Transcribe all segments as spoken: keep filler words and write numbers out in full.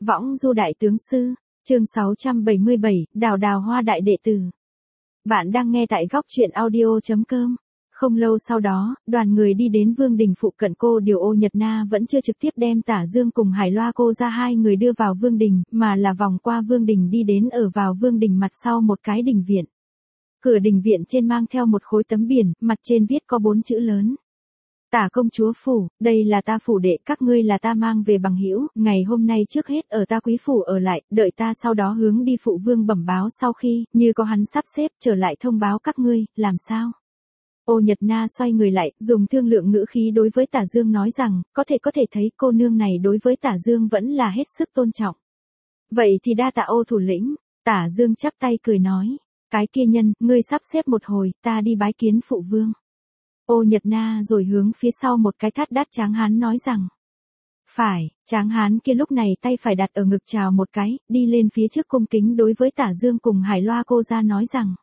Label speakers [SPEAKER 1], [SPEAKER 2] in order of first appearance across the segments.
[SPEAKER 1] Võng Du Đại Tướng Sư, chương sáu trăm bảy mươi bảy, Đào Đào Hoa Đại Đệ Tử. Bạn đang nghe tại góc truyện audio chấm com. Không lâu sau đó, đoàn người đi đến Vương Đình phụ cận. Cô điều Ô Nhật Na vẫn chưa trực tiếp đem Tả Dương cùng Hải Loa cô ra hai người đưa vào Vương Đình, mà là vòng qua Vương Đình đi đến ở vào Vương Đình mặt sau một cái đình viện. Cửa đình viện trên mang theo một khối tấm biển, mặt trên viết có bốn chữ lớn. Tả công chúa phủ, đây là ta phủ đệ, các ngươi là ta mang về bằng hữu, ngày hôm nay trước hết ở ta quý phủ ở lại, đợi ta sau đó hướng đi phụ vương bẩm báo, sau khi, như có hắn sắp xếp, trở lại thông báo các ngươi, làm sao? Ô Nhật Na xoay người lại, dùng thương lượng ngữ khí đối với Tả Dương nói rằng, có thể có thể thấy cô nương này đối với Tả Dương vẫn là hết sức tôn trọng. Vậy thì đa tạ Ô thủ lĩnh. Tả Dương chắp tay cười nói, cái kia nhân, ngươi sắp xếp một hồi, ta đi bái kiến phụ vương. Ô Nhật Na rồi hướng phía sau một cái thắt đắt tráng hán nói rằng. Phải, tráng hán kia lúc này tay phải đặt ở ngực chào một cái, đi lên phía trước cung kính đối với Tả Dương cùng Hải Loa cô ra nói rằng.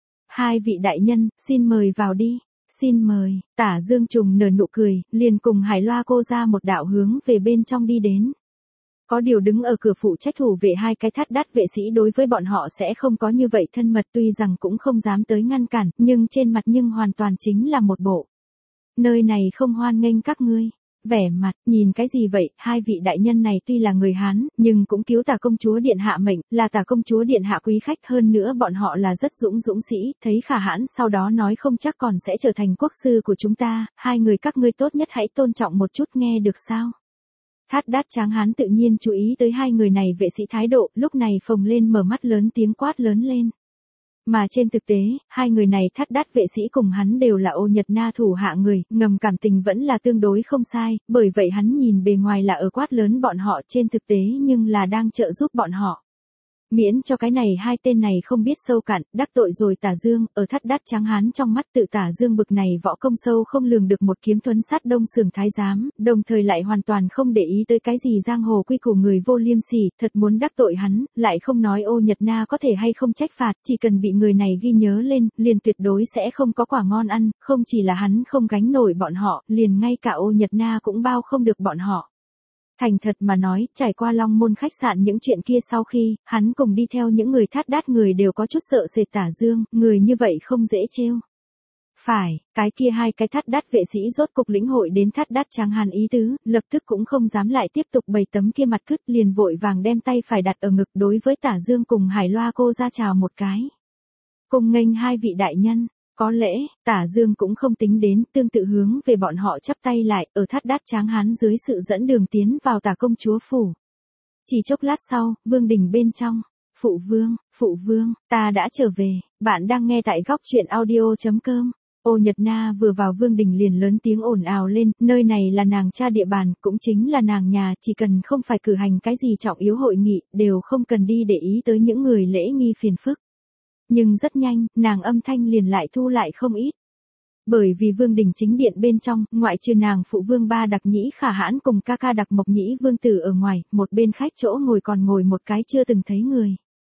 [SPEAKER 1] Hai vị đại nhân, xin mời vào đi, xin mời. Tả Dương trùng nở nụ cười, liền cùng Hải Loa cô ra một đạo hướng về bên trong đi đến. Có điều đứng ở cửa phụ trách thủ vệ hai cái thắt đắt vệ sĩ đối với bọn họ sẽ không có như vậy thân mật, tuy rằng cũng không dám tới ngăn cản, nhưng trên mặt nhưng hoàn toàn chính là một bộ. Nơi này không hoan nghênh các ngươi. Vẻ mặt, nhìn cái gì vậy, hai vị đại nhân này tuy là người Hán, nhưng cũng cứu Tả công chúa điện hạ mệnh, là Tả công chúa điện hạ quý khách, hơn nữa bọn họ là rất dũng dũng sĩ, thấy Khả Hãn sau đó nói không chắc còn sẽ trở thành quốc sư của chúng ta, hai người các ngươi tốt nhất hãy tôn trọng một chút, nghe được sao? Thát đát tráng hán tự nhiên chú ý tới hai người này vệ sĩ thái độ, lúc này phồng lên mở mắt lớn tiếng quát lớn lên. Mà trên thực tế, hai người này thát đát vệ sĩ cùng hắn đều là Ô Nhật Na thủ hạ người, ngầm cảm tình vẫn là tương đối không sai, bởi vậy hắn nhìn bề ngoài là ở quát lớn bọn họ, trên thực tế nhưng là đang trợ giúp bọn họ. Miễn cho cái này hai tên này không biết sâu cạn, đắc tội rồi Tả Dương, ở thắt đắt tráng hán trong mắt tự Tả Dương bực này võ công sâu không lường được một kiếm thuấn sát Đông Sưởng thái giám, đồng thời lại hoàn toàn không để ý tới cái gì giang hồ quy củ người vô liêm sỉ, thật muốn đắc tội hắn, lại không nói Ô Nhật Na có thể hay không trách phạt, chỉ cần bị người này ghi nhớ lên, liền tuyệt đối sẽ không có quả ngon ăn, không chỉ là hắn không gánh nổi bọn họ, liền ngay cả Ô Nhật Na cũng bao không được bọn họ. Thành thật mà nói, trải qua Long Môn khách sạn những chuyện kia sau khi, hắn cùng đi theo những người thát đát người đều có chút sợ sệt Tả Dương, người như vậy không dễ trêu. Phải, cái kia hai cái thát đát vệ sĩ rốt cục lĩnh hội đến thát đát tráng hàn ý tứ, lập tức cũng không dám lại tiếp tục bày tấm kia mặt cứt, liền vội vàng đem tay phải đặt ở ngực đối với Tả Dương cùng Hải Loa cô ra chào một cái. Cùng nghênh hai vị đại nhân. Có lẽ, Tả Dương cũng không tính đến, tương tự hướng về bọn họ chắp tay lại, ở thát đát tráng hán dưới sự dẫn đường tiến vào Tả công chúa phủ. Chỉ chốc lát sau, Vương Đình bên trong, phụ vương, phụ vương, ta đã trở về, bạn đang nghe tại góc truyện audio chấm com. Ô Nhật Na vừa vào Vương Đình liền lớn tiếng ồn ào lên, nơi này là nàng cha địa bàn, cũng chính là nàng nhà, chỉ cần không phải cử hành cái gì trọng yếu hội nghị, đều không cần đi để ý tới những người lễ nghi phiền phức. Nhưng rất nhanh, nàng âm thanh liền lại thu lại không ít. Bởi vì Vương Đình chính điện bên trong, ngoại trừ nàng phụ vương Ba Đặc Nhĩ Khả Hãn cùng ca ca Đặc Mộc Nhĩ vương tử ở ngoài, một bên khách chỗ ngồi còn ngồi một cái chưa từng thấy người.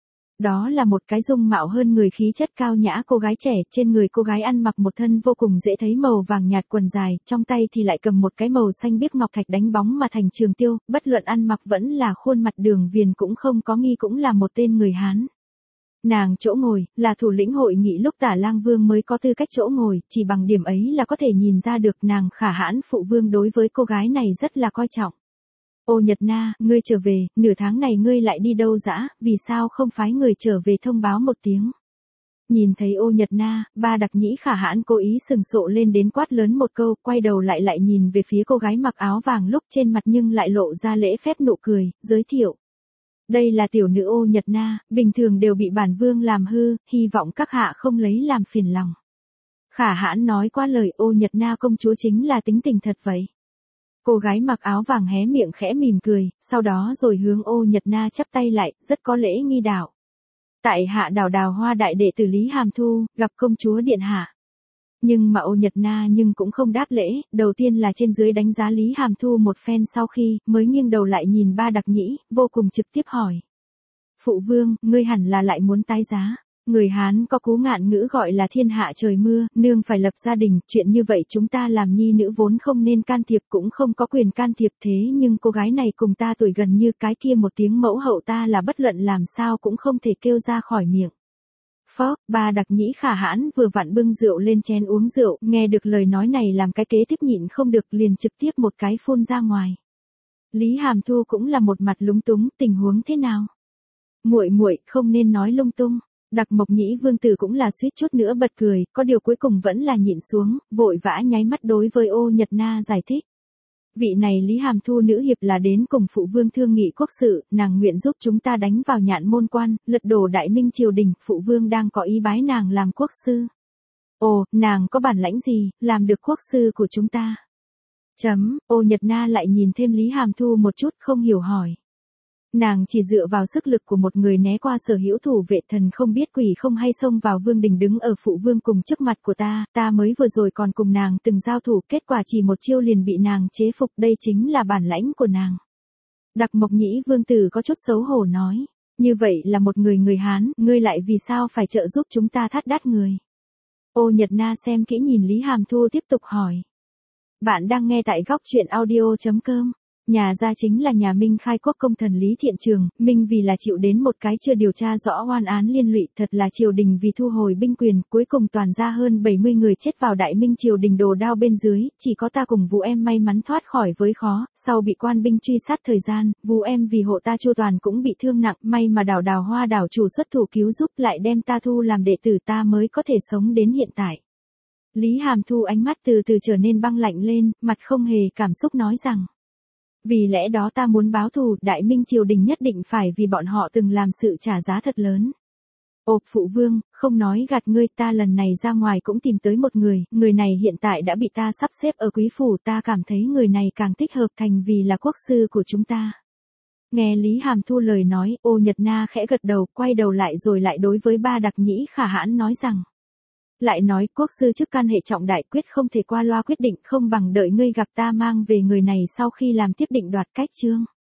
[SPEAKER 1] Đó là một cái dung mạo hơn người khí chất cao nhã cô gái trẻ, trên người cô gái ăn mặc một thân vô cùng dễ thấy màu vàng nhạt quần dài, trong tay thì lại cầm một cái màu xanh biếc ngọc thạch đánh bóng mà thành trường tiêu, bất luận ăn mặc vẫn là khuôn mặt đường viền cũng không có nghi, cũng là một tên người Hán. Nàng chỗ ngồi, là thủ lĩnh hội nghị lúc Tả Lang Vương mới có tư cách chỗ ngồi, chỉ bằng điểm ấy là có thể nhìn ra được nàng Khả Hãn phụ vương đối với cô gái này rất là coi trọng. Ô Nhật Na, ngươi trở về, nửa tháng này ngươi lại đi đâu dã, vì sao không phái người trở về thông báo một tiếng. Nhìn thấy Ô Nhật Na, Ba Đặc Nhĩ Khả Hãn cố ý sừng sộ lên đến quát lớn một câu, quay đầu lại lại nhìn về phía cô gái mặc áo vàng lúc trên mặt nhưng lại lộ ra lễ phép nụ cười, giới thiệu. Đây là tiểu nữ Ô Nhật Na, bình thường đều bị bản vương làm hư, hy vọng các hạ không lấy làm phiền lòng. Khả Hãn nói qua lời, Ô Nhật Na công chúa chính là tính tình thật vậy. Cô gái mặc áo vàng hé miệng khẽ mỉm cười, sau đó rồi hướng Ô Nhật Na chắp tay lại, rất có lễ nghi đạo. Tại hạ Đào Đào Hoa đại đệ tử Lý Hàm Thu, gặp công chúa điện hạ. Nhưng mà Ô Nhật Na nhưng cũng không đáp lễ, đầu tiên là trên dưới đánh giá Lý Hàm Thu một phen sau khi, mới nghiêng đầu lại nhìn Ba Đặc Nhĩ, vô cùng trực tiếp hỏi. Phụ vương, ngươi hẳn là lại muốn tái giá. Người Hán có cú ngạn ngữ gọi là thiên hạ trời mưa, nương phải lập gia đình, chuyện như vậy chúng ta làm nhi nữ vốn không nên can thiệp cũng không có quyền can thiệp thế nhưng cô gái này cùng ta tuổi gần như cái kia một tiếng mẫu hậu ta là bất luận làm sao cũng không thể kêu ra khỏi miệng. Phó, bà Đặc Nhĩ Khả Hãn vừa vặn bưng rượu lên chén uống rượu, nghe được lời nói này làm cái kế tiếp nhịn không được liền trực tiếp một cái phun ra ngoài. Lý Hàm Thu cũng là một mặt lúng túng, tình huống thế nào? Muội muội không nên nói lung tung. Đặc Mộc Nhĩ Vương tử cũng là suýt chút nữa bật cười, có điều cuối cùng vẫn là nhịn xuống, vội vã nháy mắt đối với Ô Nhật Na giải thích. Vị này Lý Hàm Thu nữ hiệp là đến cùng phụ vương thương nghị quốc sự, nàng nguyện giúp chúng ta đánh vào nhạn môn quan, lật đổ đại minh triều đình, phụ vương đang có ý bái nàng làm quốc sư. Ồ, nàng có bản lãnh gì, làm được quốc sư của chúng ta? Chấm, Ô Nhật Na lại nhìn thêm Lý Hàm Thu một chút không hiểu hỏi. Nàng chỉ dựa vào sức lực của một người né qua sở hữu thủ vệ thần không biết quỷ không hay xông vào vương đình đứng ở phụ vương cùng trước mặt của ta, ta mới vừa rồi còn cùng nàng từng giao thủ, kết quả chỉ một chiêu liền bị nàng chế phục, đây chính là bản lãnh của nàng. Đặc Mộc Nhĩ Vương tử có chút xấu hổ nói, như vậy là một người người Hán, ngươi lại vì sao phải trợ giúp chúng ta thắt đát người? Ô Nhật Na xem kỹ nhìn Lý Hàm Thu tiếp tục hỏi. Bạn đang nghe tại góc truyện audio chấm com. Nhà gia chính là nhà Minh khai quốc công thần Lý Thiện Trường, Minh vì là chịu đến một cái chưa điều tra rõ oan án liên lụy, thật là triều đình vì thu hồi binh quyền, cuối cùng toàn ra hơn bảy mươi người chết vào đại minh triều đình đồ đao bên dưới, chỉ có ta cùng Vũ em may mắn thoát khỏi với khó, sau bị quan binh truy sát thời gian, Vũ em vì hộ ta chu toàn cũng bị thương nặng, may mà đảo đào hoa đảo chủ xuất thủ cứu giúp lại đem ta thu làm đệ tử ta mới có thể sống đến hiện tại. Lý Hàm Thu ánh mắt từ từ trở nên băng lạnh lên, mặt không hề cảm xúc nói rằng. Vì lẽ đó ta muốn báo thù, đại minh triều đình nhất định phải vì bọn họ từng làm sự trả giá thật lớn. Ồ, phụ vương, không nói gạt ngươi, ta lần này ra ngoài cũng tìm tới một người, người này hiện tại đã bị ta sắp xếp ở quý phủ, ta cảm thấy người này càng thích hợp thành vì là quốc sư của chúng ta. Nghe Lý Hàm Thu lời nói, Ô Nhật Na khẽ gật đầu, quay đầu lại rồi lại đối với ba Đặc Nhĩ Khả Hãn nói rằng. Lại nói quốc sư chức can hệ trọng đại quyết không thể qua loa quyết định, không bằng đợi ngươi gặp ta mang về người này sau khi làm tiếp định đoạt cách chương.